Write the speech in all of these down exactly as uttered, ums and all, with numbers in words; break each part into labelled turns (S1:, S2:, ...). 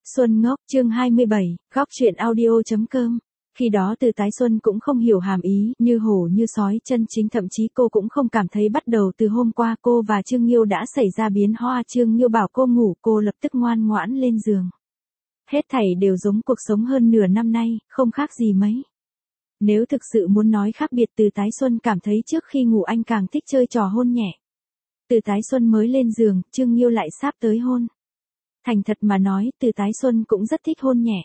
S1: Xuân ngốc, chương hai mươi bảy, góc truyện audio.com. Khi đó Từ Tái Xuân cũng không hiểu hàm ý, như hổ như sói chân chính, thậm chí cô cũng không cảm thấy bắt đầu từ hôm qua cô và Trương Nghiêu đã xảy ra biến hóa. Trương Nghiêu bảo cô ngủ, cô lập tức ngoan ngoãn lên giường. Hết thảy đều giống cuộc sống hơn nửa năm nay, không khác gì mấy. Nếu thực sự muốn nói khác biệt, Từ Tái Xuân cảm thấy trước khi ngủ anh càng thích chơi trò hôn nhẹ. Từ Tái Xuân mới lên giường, Trương Nghiêu lại sáp tới hôn. Thành thật mà nói, Từ Tái Xuân cũng rất thích hôn nhẹ.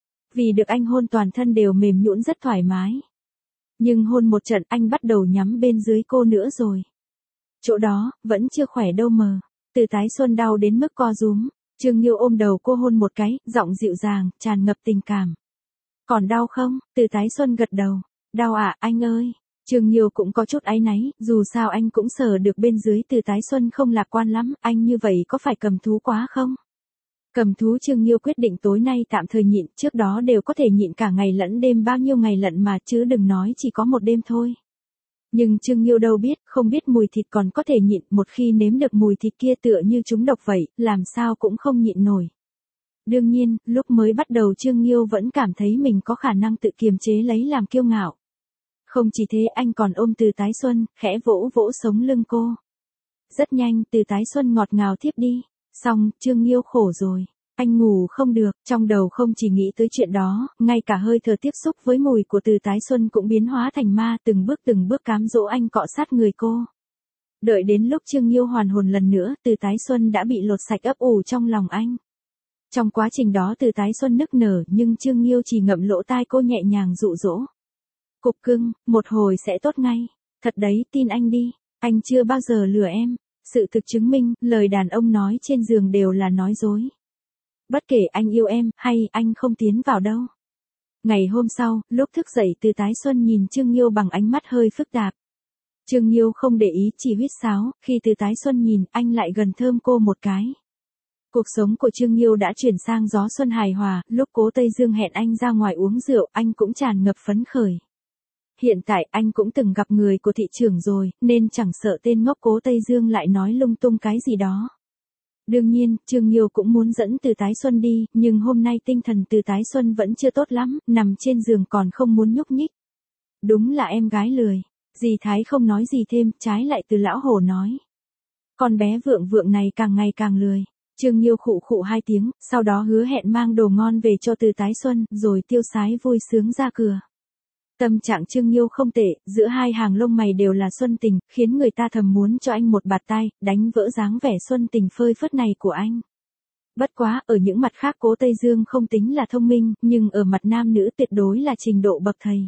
S1: Vì được anh hôn toàn thân đều mềm nhũn rất thoải mái. Nhưng hôn một trận anh bắt đầu nhắm bên dưới cô nữa rồi. Chỗ đó, vẫn chưa khỏe đâu mờ. Từ Tái Xuân đau đến mức co rúm. Trương Nghiêu ôm đầu cô hôn một cái, giọng dịu dàng, tràn ngập tình cảm. Còn đau không? Từ Tái Xuân gật đầu. Đau ạ, à, anh ơi. Trương Nghiêu cũng có chút áy náy, dù sao anh cũng sờ được bên dưới. Từ Tái Xuân không lạc quan lắm, anh như vậy có phải cầm thú quá không? Cầm thú. Trương Nghiêu quyết định tối nay tạm thời nhịn, trước đó đều có thể nhịn cả ngày lẫn đêm, bao nhiêu ngày lận mà, chứ đừng nói chỉ có một đêm thôi. Nhưng Trương Nghiêu đâu biết, không biết mùi thịt còn có thể nhịn, một khi nếm được mùi thịt kia tựa như trúng độc vậy, làm sao cũng không nhịn nổi. Đương nhiên, lúc mới bắt đầu Trương Nghiêu vẫn cảm thấy mình có khả năng tự kiềm chế lấy làm kiêu ngạo. Không chỉ thế, anh còn ôm Từ Tái Xuân, khẽ vỗ vỗ sống lưng cô. Rất nhanh, Từ Tái Xuân ngọt ngào thiếp đi. Xong, Trương Nghiêu khổ rồi. Anh ngủ không được, trong đầu không chỉ nghĩ tới chuyện đó, ngay cả hơi thở tiếp xúc với mùi của Từ Tái Xuân cũng biến hóa thành ma, từng bước từng bước cám dỗ anh cọ sát người cô. Đợi đến lúc Trương Nghiêu hoàn hồn lần nữa, Từ Tái Xuân đã bị lột sạch ấp ủ trong lòng anh. Trong quá trình đó Từ Tái Xuân nức nở, nhưng Trương Nghiêu chỉ ngậm lỗ tai cô nhẹ nhàng dụ dỗ. Cục cưng, một hồi sẽ tốt ngay. Thật đấy, tin anh đi, anh chưa bao giờ lừa em. Sự thực chứng minh, lời đàn ông nói trên giường đều là nói dối. Bất kể anh yêu em, hay anh không tiến vào đâu. Ngày hôm sau, lúc thức dậy Từ Tái Xuân nhìn Trương Nghiêu bằng ánh mắt hơi phức tạp. Trương Nghiêu không để ý, chỉ huýt sáo, khi Từ Tái Xuân nhìn, anh lại gần thơm cô một cái. Cuộc sống của Trương Nghiêu đã chuyển sang gió xuân hài hòa, lúc Cố Tây Dương hẹn anh ra ngoài uống rượu, anh cũng tràn ngập phấn khởi. Hiện tại anh cũng từng gặp người của thị trưởng rồi, nên chẳng sợ tên ngốc Cố Tây Dương lại nói lung tung cái gì đó. Đương nhiên, Trương Nghiêu cũng muốn dẫn Từ Tái Xuân đi, nhưng hôm nay tinh thần Từ Tái Xuân vẫn chưa tốt lắm, nằm trên giường còn không muốn nhúc nhích. Đúng là em gái lười. Dì Thái không nói gì thêm, trái lại Từ lão hổ nói. Con bé vượng vượng này càng ngày càng lười. Trương Nghiêu khụ khụ hai tiếng, sau đó hứa hẹn mang đồ ngon về cho Từ Tái Xuân, rồi tiêu sái vui sướng ra cửa. Tâm trạng Trương Nghiêu không tệ, giữa hai hàng lông mày đều là xuân tình, khiến người ta thầm muốn cho anh một bạt tai, đánh vỡ dáng vẻ xuân tình phơi phất này của anh. Bất quá, ở những mặt khác Cố Tây Dương không tính là thông minh, nhưng ở mặt nam nữ tuyệt đối là trình độ bậc thầy.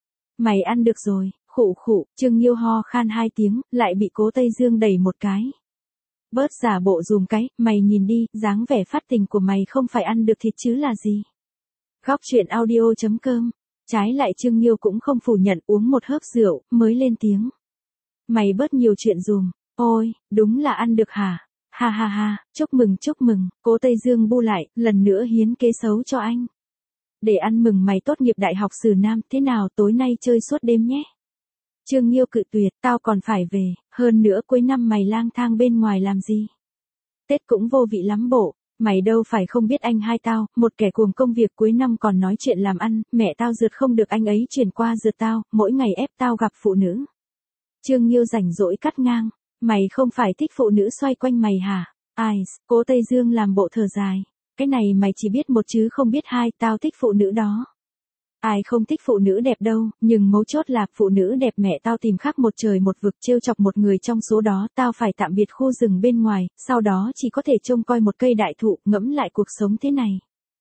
S1: Mày ăn được rồi, khụ khụ. Trương Nghiêu ho khan hai tiếng, lại bị Cố Tây Dương đẩy một cái. Bớt giả bộ dùm cái, mày nhìn đi, dáng vẻ phát tình của mày không phải ăn được thịt chứ là gì. Góc truyện audio.com. Trái lại Trương Nghiêu cũng không phủ nhận, uống một hớp rượu, mới lên tiếng. Mày bớt nhiều chuyện dùm. Ôi, đúng là ăn được hả? Ha ha ha, chúc mừng chúc mừng. Cố Tây Dương bu lại, lần nữa hiến kế xấu cho anh. Để ăn mừng mày tốt nghiệp đại học Sử Nam, thế nào tối nay chơi suốt đêm nhé. Trương Nghiêu cự tuyệt, tao còn phải về, hơn nữa cuối năm mày lang thang bên ngoài làm gì? Tết cũng vô vị lắm bộ. Mày đâu phải không biết anh hai tao, một kẻ cuồng công việc cuối năm còn nói chuyện làm ăn, mẹ tao rượt không được anh ấy chuyển qua rượt tao, mỗi ngày ép tao gặp phụ nữ. Trương Nghiêu rảnh rỗi cắt ngang, mày không phải thích phụ nữ xoay quanh mày hả? Ai, Cố Tây Dương làm bộ thở dài, cái này mày chỉ biết một chứ không biết hai, tao thích phụ nữ đó. Ai không thích phụ nữ đẹp đâu, nhưng mấu chốt là phụ nữ đẹp mẹ tao tìm khắp một trời một vực, trêu chọc một người trong số đó, tao phải tạm biệt khu rừng bên ngoài, sau đó chỉ có thể trông coi một cây đại thụ, ngẫm lại cuộc sống thế này.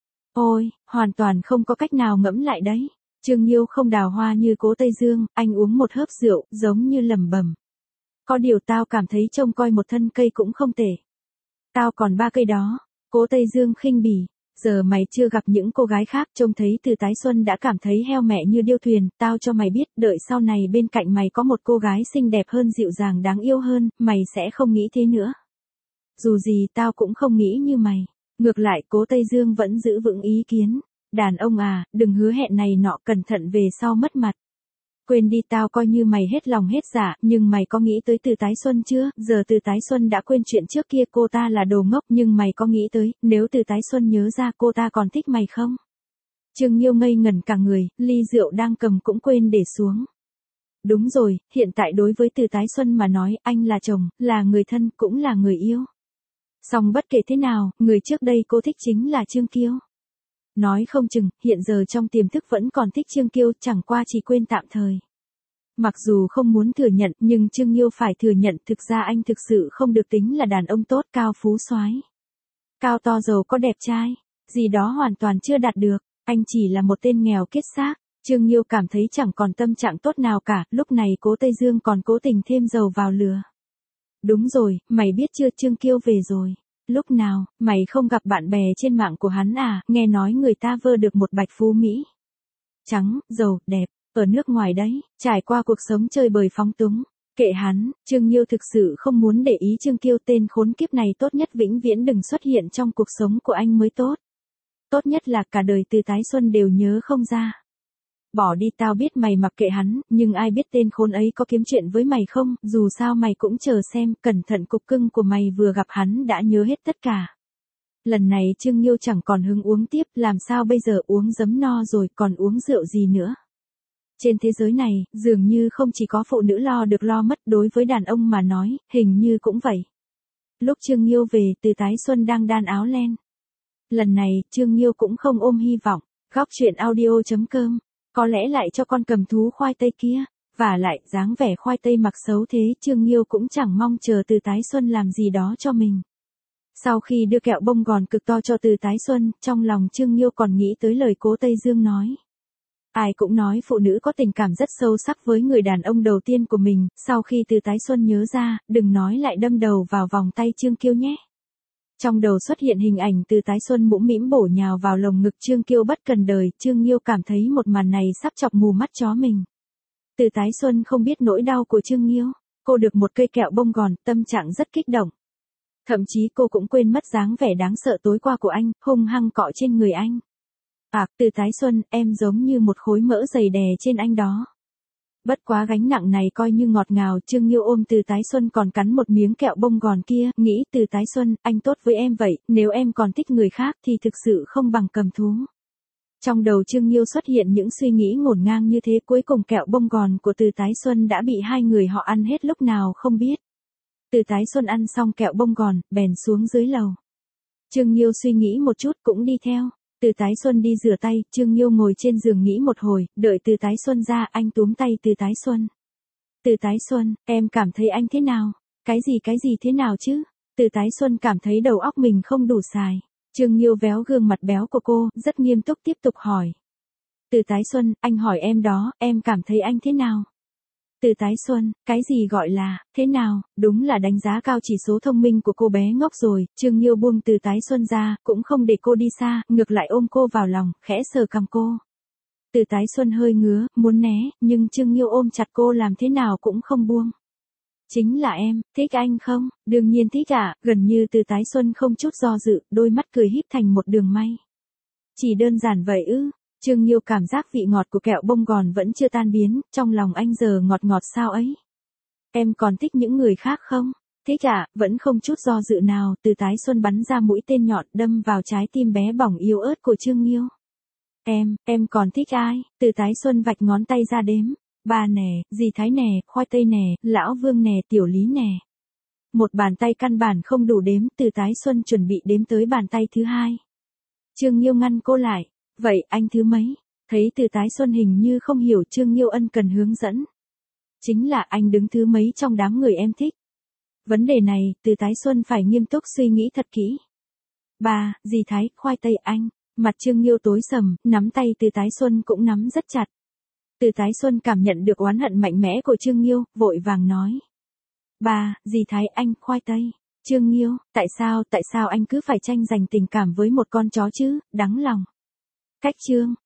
S1: Ôi, hoàn toàn không có cách nào ngẫm lại đấy. Trương Nghiêu không đào hoa như Cố Tây Dương, anh uống một hớp rượu, giống như lẩm bẩm. Có điều tao cảm thấy trông coi một thân cây cũng không tệ. Tao còn ba cây đó. Cố Tây Dương khinh bỉ. Giờ mày chưa gặp những cô gái khác, trông thấy Từ Tái Xuân đã cảm thấy heo mẹ như điêu thuyền, tao cho mày biết, đợi sau này bên cạnh mày có một cô gái xinh đẹp hơn, dịu dàng đáng yêu hơn, mày sẽ không nghĩ thế nữa. Dù gì tao cũng không nghĩ như mày. Ngược lại Cố Tây Dương vẫn giữ vững ý kiến. Đàn ông à, đừng hứa hẹn này nọ, cẩn thận về sau mất mặt. Quên đi, tao coi như mày hết lòng hết dạ, nhưng mày có nghĩ tới Từ Tái Xuân chưa? Giờ Từ Tái Xuân đã quên chuyện trước kia, cô ta là đồ ngốc, nhưng mày có nghĩ tới, nếu Từ Tái Xuân nhớ ra cô ta còn thích mày không? Trương Nghiêu ngây ngẩn cả người, ly rượu đang cầm cũng quên để xuống. Đúng rồi, hiện tại đối với Từ Tái Xuân mà nói, anh là chồng, là người thân, cũng là người yêu. Song bất kể thế nào, người trước đây cô thích chính là Trương Kiêu. Nói không chừng, hiện giờ trong tiềm thức vẫn còn thích Trương Kiêu, chẳng qua chỉ quên tạm thời. Mặc dù không muốn thừa nhận, nhưng Trương Nghiêu phải thừa nhận, thực ra anh thực sự không được tính là đàn ông tốt, cao phú soái, cao to giàu có đẹp trai, gì đó hoàn toàn chưa đạt được, anh chỉ là một tên nghèo kiết xác. Trương Nghiêu cảm thấy chẳng còn tâm trạng tốt nào cả, lúc này Cố Tây Dương còn cố tình thêm dầu vào lửa. Đúng rồi, mày biết chưa, Trương Kiêu về rồi. Lúc nào, mày không gặp bạn bè trên mạng của hắn à, nghe nói người ta vơ được một bạch phú Mỹ. Trắng, giàu, đẹp, ở nước ngoài đấy, trải qua cuộc sống chơi bời phóng túng. Kệ hắn, Trương Nghiêu thực sự không muốn để ý Trương Kiêu, tên khốn kiếp này tốt nhất vĩnh viễn đừng xuất hiện trong cuộc sống của anh mới tốt. Tốt nhất là cả đời Từ Tái Xuân đều nhớ không ra. Bỏ đi, tao biết mày mặc kệ hắn, nhưng ai biết tên khốn ấy có kiếm chuyện với mày không, dù sao mày cũng chờ xem, cẩn thận cục cưng của mày vừa gặp hắn đã nhớ hết tất cả. Lần này Trương Nghiêu chẳng còn hứng uống tiếp, làm sao bây giờ, uống giấm no rồi, còn uống rượu gì nữa. Trên thế giới này, dường như không chỉ có phụ nữ lo được lo mất, đối với đàn ông mà nói, hình như cũng vậy. Lúc Trương Nghiêu về, Từ Tái Xuân đang đan áo len. Lần này, Trương Nghiêu cũng không ôm hy vọng, góc truyện audio chấm com. Có lẽ lại cho con cầm thú khoai tây kia, và lại dáng vẻ khoai tây mặc xấu thế, Trương Nghiêu cũng chẳng mong chờ Từ Tái Xuân làm gì đó cho mình. Sau khi đưa kẹo bông gòn cực to cho Từ Tái Xuân, trong lòng Trương Nghiêu còn nghĩ tới lời Cố Tây Dương nói. Ai cũng nói phụ nữ có tình cảm rất sâu sắc với người đàn ông đầu tiên của mình, sau khi Từ Tái Xuân nhớ ra, đừng nói lại đâm đầu vào vòng tay Trương Kiêu nhé. Trong đầu xuất hiện hình ảnh Từ Tái Xuân mũm mĩm bổ nhào vào lồng ngực Trương Kiêu bất cần đời, Trương Nghiêu cảm thấy một màn này sắp chọc mù mắt chó mình. Từ Tái Xuân không biết nỗi đau của Trương Nghiêu, cô được một cây kẹo bông gòn, tâm trạng rất kích động. Thậm chí cô cũng quên mất dáng vẻ đáng sợ tối qua của anh, hung hăng cọ trên người anh. À, Từ Tái Xuân, em giống như một khối mỡ dày đè trên anh đó. Bất quá gánh nặng này coi như ngọt ngào, Trương Nghiêu ôm Từ Tái Xuân còn cắn một miếng kẹo bông gòn kia, nghĩ Từ Tái Xuân, anh tốt với em vậy, nếu em còn thích người khác thì thực sự không bằng cầm thú. Trong đầu Trương Nghiêu xuất hiện những suy nghĩ ngổn ngang như thế, cuối cùng kẹo bông gòn của Từ Tái Xuân đã bị hai người họ ăn hết lúc nào không biết. Từ Tái Xuân ăn xong kẹo bông gòn, bèn xuống dưới lầu. Trương Nghiêu suy nghĩ một chút cũng đi theo. Từ Tái Xuân đi rửa tay, Trương Nghiêu ngồi trên giường nghĩ một hồi, đợi Từ Tái Xuân ra, anh túm tay Từ Tái Xuân. Từ Tái Xuân, em cảm thấy anh thế nào? Cái gì cái gì thế nào chứ? Từ Tái Xuân cảm thấy đầu óc mình không đủ xài. Trương Nghiêu véo gương mặt béo của cô, rất nghiêm túc tiếp tục hỏi. Từ Tái Xuân, anh hỏi em đó, em cảm thấy anh thế nào? Từ Tái Xuân, cái gì gọi là, thế nào, đúng là đánh giá cao chỉ số thông minh của cô bé ngốc rồi, Trương Nghiêu buông Từ Tái Xuân ra, cũng không để cô đi xa, ngược lại ôm cô vào lòng, khẽ sờ cằm cô. Từ Tái Xuân hơi ngứa, muốn né, nhưng Trương Nghiêu ôm chặt cô làm thế nào cũng không buông. Chính là em, thích anh không? Đương nhiên thích ạ, à, gần như Từ Tái Xuân không chút do dự, đôi mắt cười híp thành một đường may. Chỉ đơn giản vậy ư? Trương Nghiêu cảm giác vị ngọt của kẹo bông gòn vẫn chưa tan biến, trong lòng anh giờ ngọt ngọt sao ấy. Em còn thích những người khác không? Thích ạ, à, vẫn không chút do dự nào, Từ Tái Xuân bắn ra mũi tên nhọn đâm vào trái tim bé bỏng yếu ớt của Trương Nghiêu. Em, em còn thích ai? Từ Tái Xuân vạch ngón tay ra đếm. Ba nè, dì Thái nè, khoai tây nè, lão Vương nè, tiểu Lý nè. Một bàn tay căn bản không đủ đếm, Từ Tái Xuân chuẩn bị đếm tới bàn tay thứ hai. Trương Nghiêu ngăn cô lại. Vậy anh thứ mấy? Thấy Từ Tái Xuân hình như không hiểu, Trương Nghiêu ân cần hướng dẫn. Chính là anh đứng thứ mấy trong đám người em thích. Vấn đề này, Từ Tái Xuân phải nghiêm túc suy nghĩ thật kỹ. Ba, dì Thái, khoai tây anh. Mặt Trương Nghiêu tối sầm, nắm tay Từ Tái Xuân cũng nắm rất chặt. Từ Tái Xuân cảm nhận được oán hận mạnh mẽ của Trương Nghiêu, vội vàng nói. Ba, dì Thái anh, khoai tây. Trương Nghiêu, tại sao, tại sao anh cứ phải tranh giành tình cảm với một con chó chứ, đáng lòng. Cách Trương,